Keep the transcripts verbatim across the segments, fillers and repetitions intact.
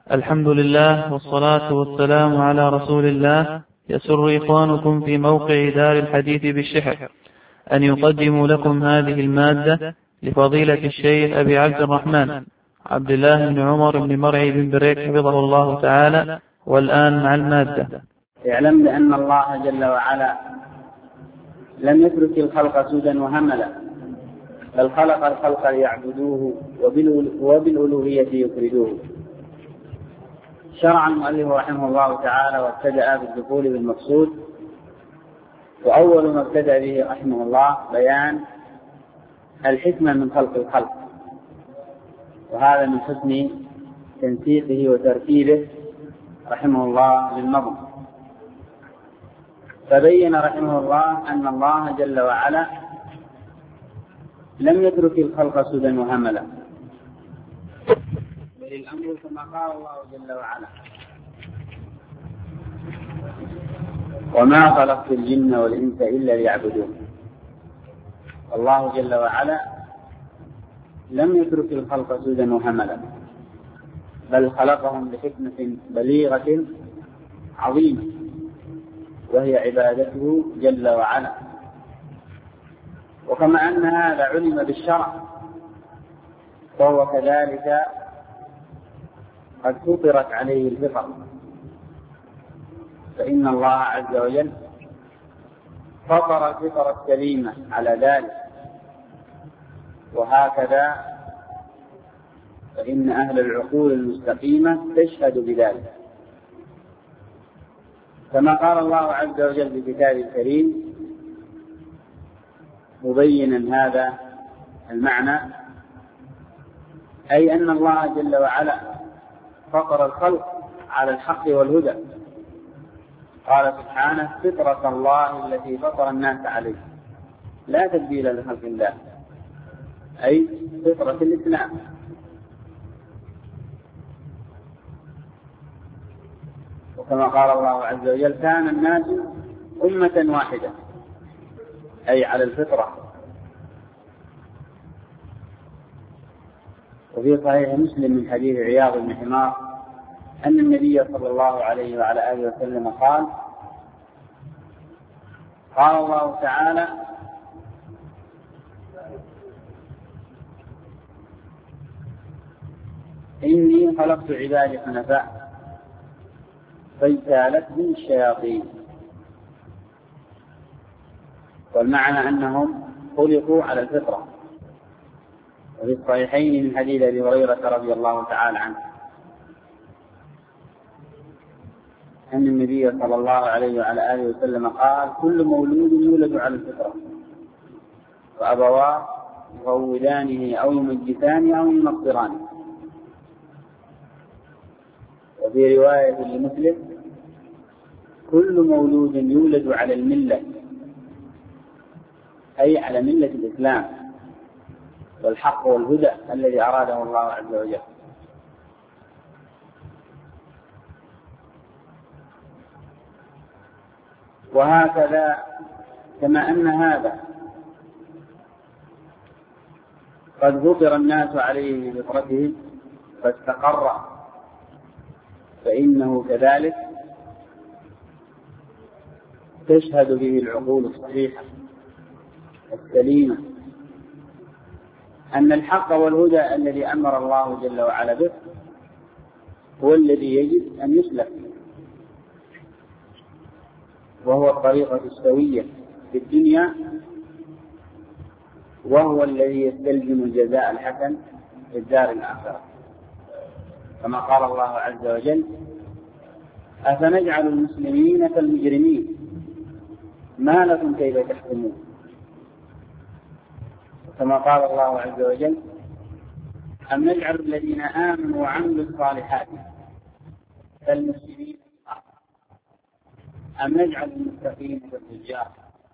الحمد لله والصلاة والسلام على رسول الله. يسر إخوانكم في موقع دار الحديث بالشحر أن يقدموا لكم هذه المادة لفضيلة الشيخ أبي عبد الرحمن عبد الله بن عمر بن مرعي بن بريك حفظه الله تعالى. والآن مع المادة. اعلم بأن الله جل وعلا لم يترك الخلق سدى وهملا، بل خلق الخلق ليعبدوه وبالألوهية يفردوه. شرع المؤلف رحمه الله تعالى وابتدأ بالدخول بالمقصود، وأول ما ابتدأ به رحمه الله بيان الحكمة من خلق الخلق، وهذا من حسن تنسيقه وترتيبه رحمه الله للنظم. فبين رحمه الله أن الله جل وعلا لم يترك الخلق سدى وهملا، بل الأمر كما قال الله جل وعلا: وما خلقت الجن والإنس إلا ليعبدون. الله جل وعلا لم يترك الخلق سدى وهملا، بل خلقهم لحكمة بليغة عظيمة، وهي عبادته جل وعلا. وكما أن هذا علم بالشرع، فهو كذلك قد فطرت عليه الفطر، فإن الله عز وجل فطر الفطر السليمة على ذلك، وهكذا فإن أهل العقول المستقيمة تشهد بذلك، كما قال الله عز وجل في كتابه الكريم مبينا هذا المعنى، أي أن الله جل وعلا فطر الخلق على الحق والهدى. قال سبحانه: فطرة الله التي فطر الناس عليه لا تبديل لخلق الله، أي فطرة الإسلام. وكما قال الله عز وجل: كان الناس أمة واحدة، أي على الفطرة. وفي صحيح مسلم من حديث عياض بن حمار أن النبي صلى الله عليه وعلى آله وسلم قال: قال الله تعالى: إني خلقت عبادي حنفاء فاجتالتهم الشياطين. والمعنى أنهم خلقوا على الفطرة. وفي الصحيحين من حديث أبي هريرة رضي الله تعالى عنه أن النبي صلى الله عليه وعلى آله وسلم قال: كل مولود يولد على الفطرة، فأبواه يهودانه أو يمجسانه أو ينصرانه. وفي رواية لمسلم: كل مولود يولد على الملة، أي على ملة الإسلام والحق والهدى الذي أراده الله عز وجل. وهكذا كما أن هذا قد فطر الناس عليه بفطرتهم فاستقر، فإنه كذلك تشهد به العقول الصحيحة السليمة أن الحق والهدى الذي أمر الله جل وعلا به هو الذي يجب أن يسلك، وهو الطريقة السوية في الدنيا، وهو الذي يستلزم الجزاء الحسن في الدار الآخرة، كما قال الله عز وجل: أفنجعل المسلمين كالمجرمين ما لكم كيف تحكمون. كما قال الله عز وجل: أم نجعل الذين آمنوا وعملوا الصالحات كالمسلمين أم نجعل المتقين كالفجار.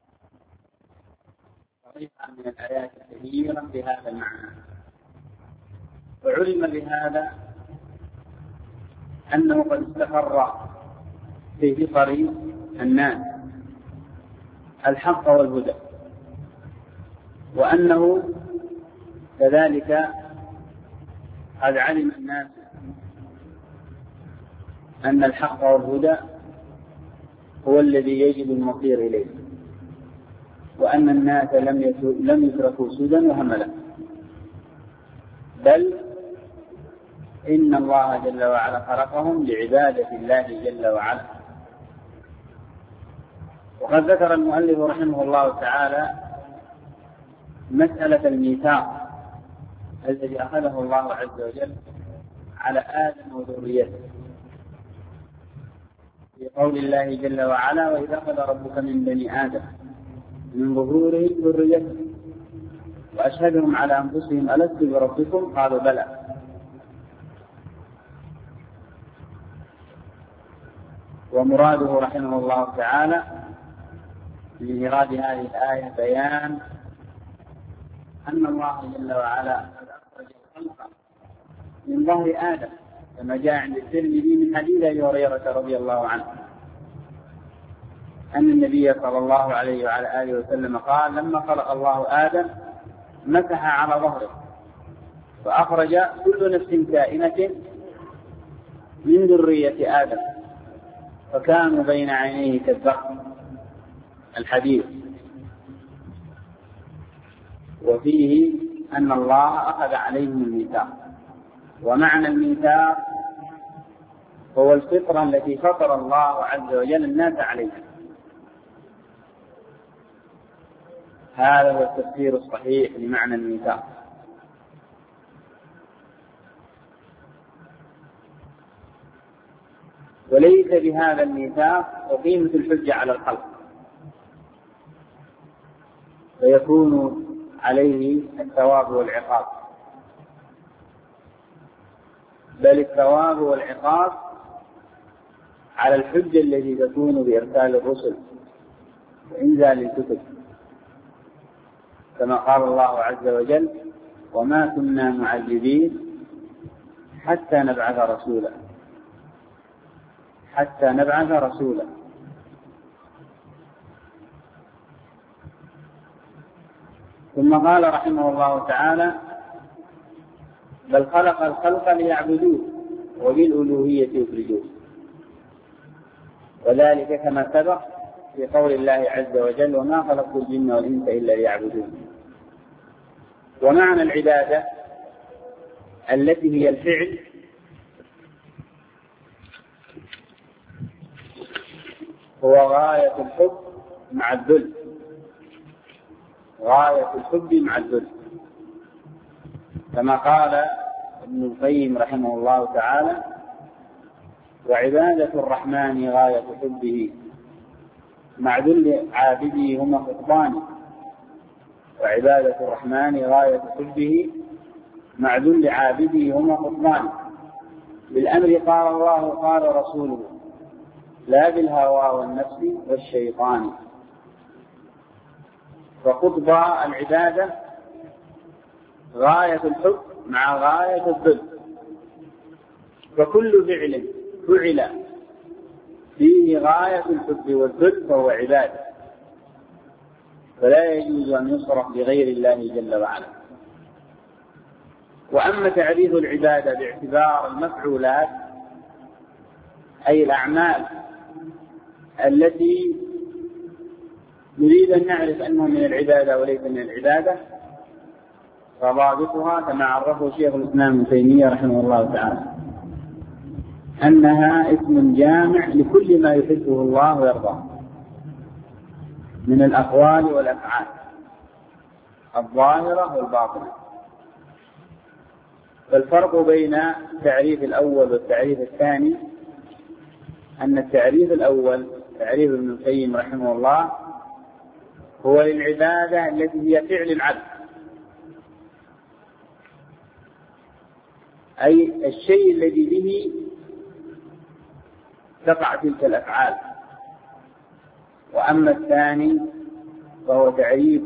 طريقة من الآيات كثيرا بهذا المعنى. وعلم بهذا أنه قد استقر في فطر الناس الحق والهدى، وأنه كذلك قد علم الناس أن الحق والهدى هو الذي يجب المصير إليه، وأن الناس لم يتركوا سدى وهملا، بل إن الله جل وعلا خلقهم لعبادة الله جل وعلا. وقد ذكر المؤلف رحمه الله تعالى مسألة الميثاق الذي أخذه الله عز وجل على آدم وذريته في قول الله جل وعلا: وإذا أخذ ربك من بني آدم من ظهورهم ذريتهم وأشهدهم على أنفسهم ألست بربكم قالوا بلى. ومراده رحمه الله تعالى لإيراد هذه الآية بيان أن الله جل وعلا قد أخرج الخلق من ظهر آدم، كما جاء عند الترمذي من حديث أبي هريرة رضي الله عنه أن النبي صلى الله عليه وعلى آله وسلم قال: لما خلق الله آدم مسح على ظهره فأخرج كل نفس كائنة من ذرية آدم فكانوا بين عينيه كالذقن الحديث. وفيه أن الله أخذ عليهم الميثاق، ومعنى الميثاق هو الفطرة التي فطر الله عز وجل الناس عليها. هذا هو التفسير الصحيح لمعنى الميثاق. وليس بهذا الميثاق وقيمة الحجة على الخلق، فيكون عليه الثواب والعقاب، بل الثواب والعقاب على الحجة التي تكون بإرسال الرسل وإنزال الكتب، كما قال الله عز وجل: وما كنا معذبين حتى نبعث رسولا حتى نبعث رسولا ثم قال رحمه الله تعالى: بل خلق الخلق ليعبدوه وبالألوهية يفردوه، وذلك كما سبق في قول الله عز وجل: وما خلقت الجن والإنس إلا ليعبدون. ومعنى العبادة التي هي الفعل هو غاية الحب مع الذل، غاية الحب مع الذل، كما قال ابن القيم رحمه الله تعالى: وعبادة الرحمن غاية حبه مع ذل عابده هما خطبان. وعبادة الرحمن غاية حبه مع ذل عابده هما خطبان. بالأمر قال الله قال رسوله، لا بالهوى والنفس والشيطان. فخطب العبادة غاية الحب مع غاية الذل، فكل فعل فعل فيه غاية الحب والذل فهو عبادة، فلا يجوز أن يصرف لغير الله جل وعلا. وأما تعريف العبادة باعتبار المفعولات أي الأعمال التي نريد أن نعرف أنه من العبادة وليس من العبادة، فضابطها كما عرفه شيخ الإسلام ابن تيمية رحمه الله تعالى أنها اسم جامع لكل ما يحبه الله ويرضاه من الأقوال والأفعال الظاهرة والباطنة. فالفرق بين التعريف الأول والتعريف الثاني أن التعريف الأول تعريف ابن القيم رحمه الله هو للعبادة التي هي فعل العبد، أي الشيء الذي به تقع تلك الأفعال. وأما الثاني فهو تعريف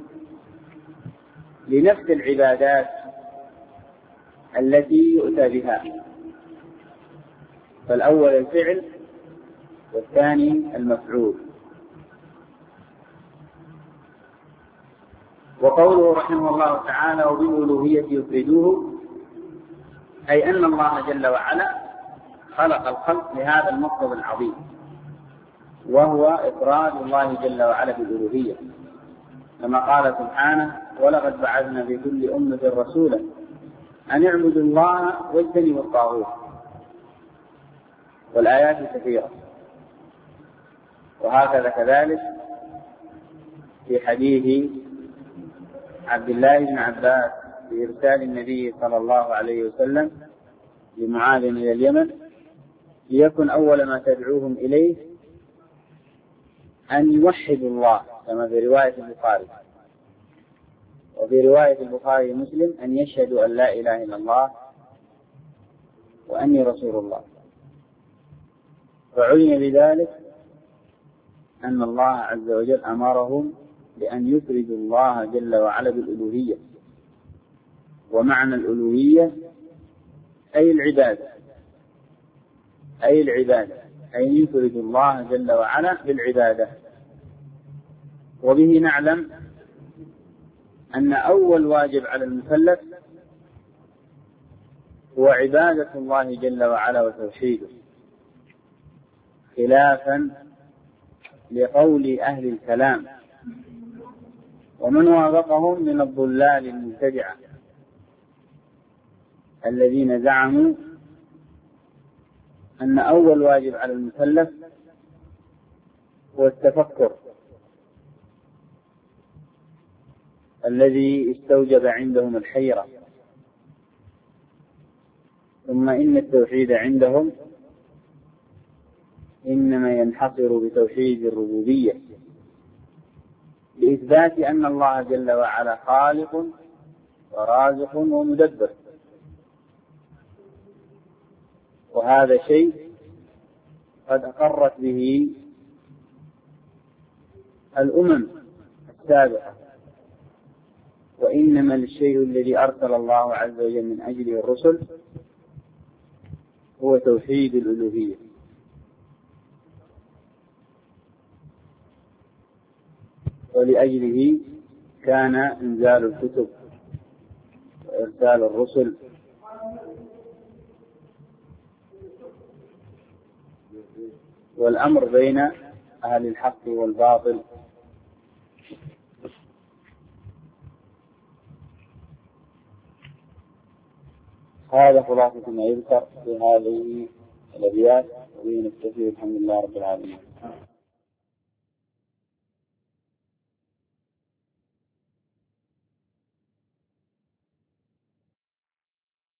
لنفس العبادات التي يؤتى بها، فالأول الفعل والثاني المفعول. وقوله رحمه الله تعالى وبالألوهية يفردوه، أي أن الله جل وعلا خلق الخلق لهذا المطلب العظيم، وهو إفراد الله جل وعلا بالألوهية، كما قال سبحانه: ولقد بعثنا في كل أمة رسولا أن اعبدوا الله واجتنبوا الطاغوت. والآيات كثيرة. وهكذا كذلك في حديث عبد الله بن عباس في إرسال النبي صلى الله عليه وسلم لمعاذ إلى اليمن ليكن أول ما تدعوهم إليه أن يوحدوا الله، كما في رواية البخاري. وفي رواية البخاري ومسلم أن يشهدوا أن لا إله إلا الله وأني رسول الله. فعلم بذلك أن الله عز وجل أمرهم بأن يفردوا الله جل وعلا بالألوهية. ومعنى الألوهية أي العبادة، أي العبادة أي يفردوا الله جل وعلا بالعبادة. وبه نعلم أن أول واجب على المكلف هو عبادة الله جل وعلا وتوحيده، خلافا لقول أهل الكلام ومن وافقهم من الضلال المبتدعة الذين زعموا أن أول واجب على المكلف هو التفكر الذي استوجب عندهم الحيرة، ثم إن التوحيد عندهم إنما ينحصر بتوحيد الربوبية، بإثبات أن الله جل وعلا خالق ورازق ومدبر. وهذا شيء قد أقرت به الأمم السابقة، وإنما الشيء الذي أرسل الله عز وجل من أجله الرسل هو توحيد الألوهية. ولأجله كان إنزال الكتب وإرسال الرسل والأمر بين أهل الحق والباطل. هذا خلاصة ما يذكر في هذه الأبيات، وبه نكتفي. الحمد لله رب العالمين.